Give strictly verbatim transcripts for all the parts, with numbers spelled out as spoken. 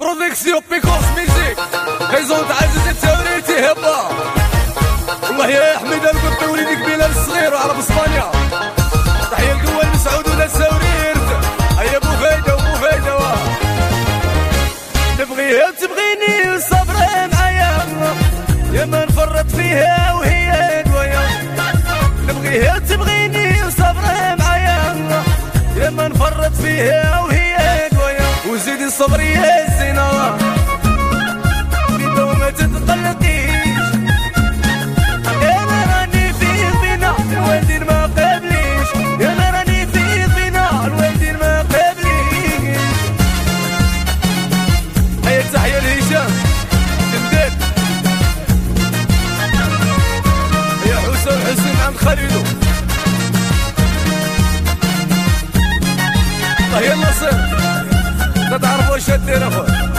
برودكسيون بيكوس ميزيك كيزون تاع عزيز التوريتي هبا. والله يا حميدة القطي وليدي قبيلة الصغير وعرب اسبانيا. تحية القوة المسعود ولا السوريرت. هيا بو فايدة وبو فايدة واه. تبغيها تبغيني وصبري معايا يا ما نفرط فيها وهي دوايا. نبغيها تبغيني وصبري معايا يا ما نفرط فيها وهي دوايا. وزيدي الصبر يا الزينة بيدو ما تتقلقيش. انا راني فيه بينا الوالدين ما قابليش. انا راني فيه بينا الوالدين ما قابليش. هيا تحية لهشام جندال. يا حسن حسن عند خالدو. هيا النصر لا تعرف واش دير اخويا.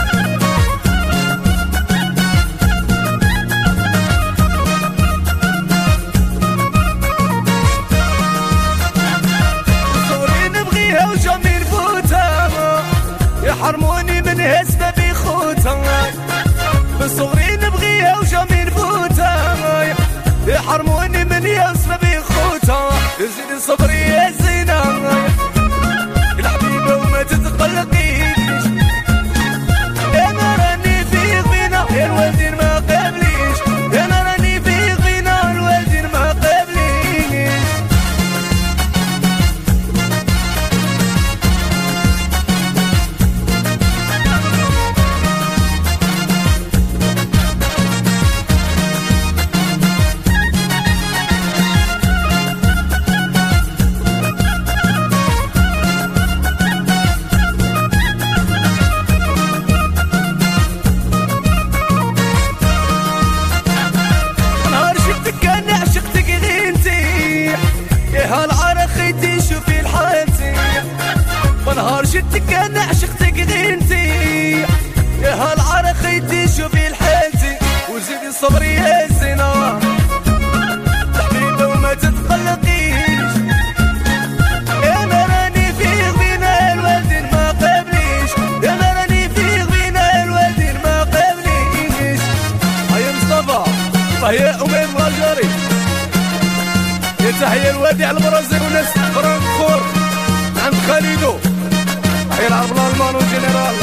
صغري نبغيها وجامي نفوتها يحرموني من هسبة خوتها. بصغري نبغيها وجامي نفوتها يحرموني من هسبة خوتها. يزيد صبري يا الزينة الحبيبة وما تتقلقيش. انا راني فيه بينا الوالدين ما قابليش. انا راني فيه بينا الوالدين ما قابليش. نهار شتك انا عشقتك غيرتي يا هالعار خيتي شوفي لحالتي. وزيدي الصبر يا الزينة حبيبة وما تتقلقيش. انا راني فيه بينا الوالدين ما قابليش. انا راني فيه بينا الوالدين ما قابليش. هيا مصطفى هيا امين الغجري. يا تحية الوادي على البرازيل وناس فرانكفورت عند خالدو. تحية العرب الالمان والجنرال.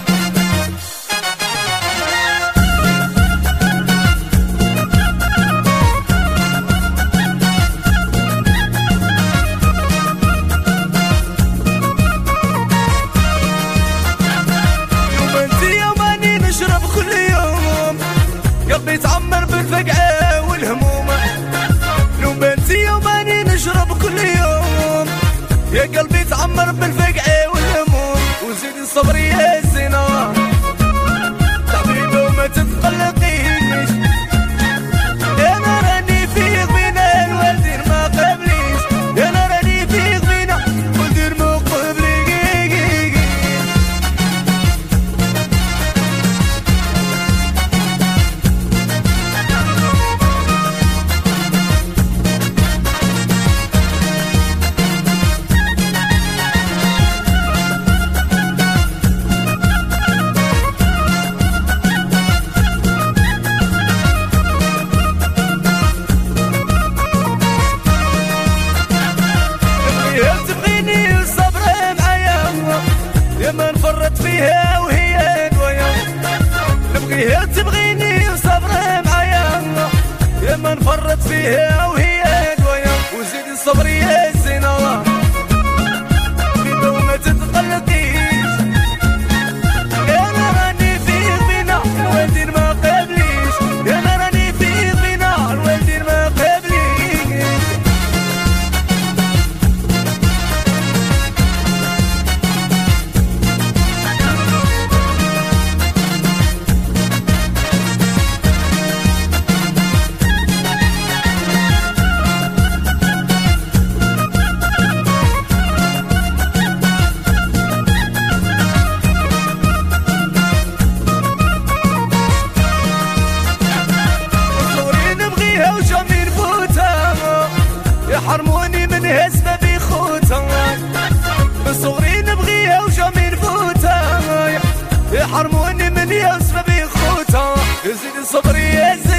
يوم انت يوماني نشرب كل يوم قلبي يتعمر بالفقعة والهموم. يوم انت يوماني نشرب كل يوم يا قلبي يتعمر بالفقعة والهموم. وزيدي الصبر يا الزينة حبيبة وما تتقلقيش. انا راني فيه بينا الوالدين ما قابليش. انا راني فيه بينا الوالدين ما قابليش. يا ما نفرط فيها وهي دوايا. نبغيها تبغيني وصبري معايا يا ما نفرط فيها وهي دوايا. وزيدي الصبر يا الزينة بيدو ما تتقلقيش. انا راني فيه بينا الوالدين ما قابليش. انا راني فيه بينا الوالدين ما قابليش. حرموني من يوسف بيخوتها، يزيد صبري يزيد